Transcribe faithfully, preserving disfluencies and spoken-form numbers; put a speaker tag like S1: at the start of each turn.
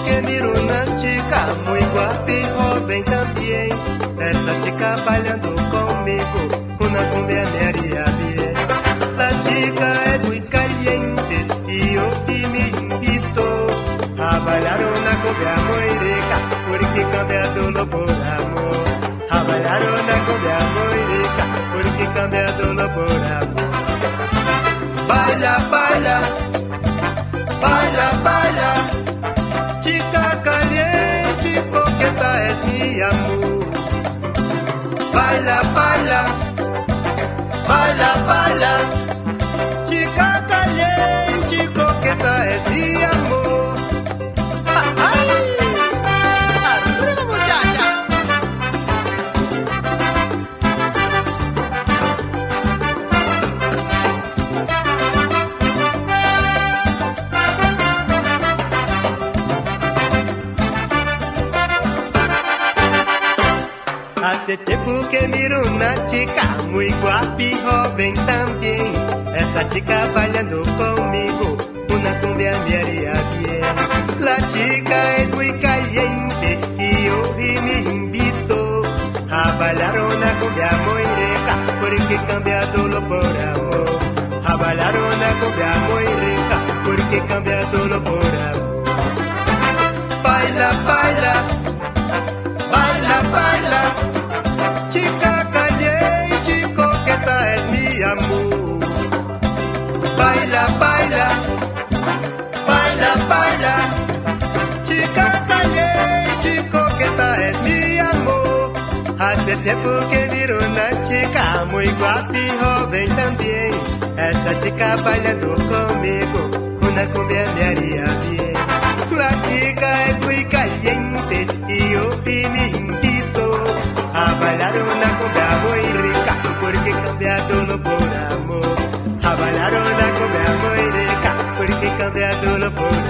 S1: porque miro una chica muy guapa y joven también. Esta chica bailando conmigo, una cumbia me haría bien. La chica es muy caliente y yo y me invito a bailar una cumbia muy rica, porque cambia todo por amor. A bailar una cumbia muy rica, porque cambia todo por amor. Baila, baila, baila, baila, chica caliente, coqueta es mi amor. Baila, baila, baila, baila, chica caliente, coqueta es mi amor. ¡Ay! ¡Arriba, muchacha! Hace tiempo que miro una chica muy guapa y joven también. Esta chica bailando conmigo, una cumbia me haría bien. La chica es muy caliente y yo y me invito a bailar una cumbia muy rica, porque cambia todo por amor. A bailar una cumbia muy rica, porque cambia todo por amor. Baila, baila, baila, baila, chica caliente, coqueta es mi amor. Baila, baila, baila, baila, chica caliente, coqueta es mi amor. Hace tiempo que miro una chica muy guapa y joven también. Esta chica bailando conmigo, una cumbia me haría bien. La chica es muy caliente y yo y me invito a bailar una cumbia muy rica, porque cambia todo por amor. A bailar una cumbia muy rica, porque cambia todo por amor.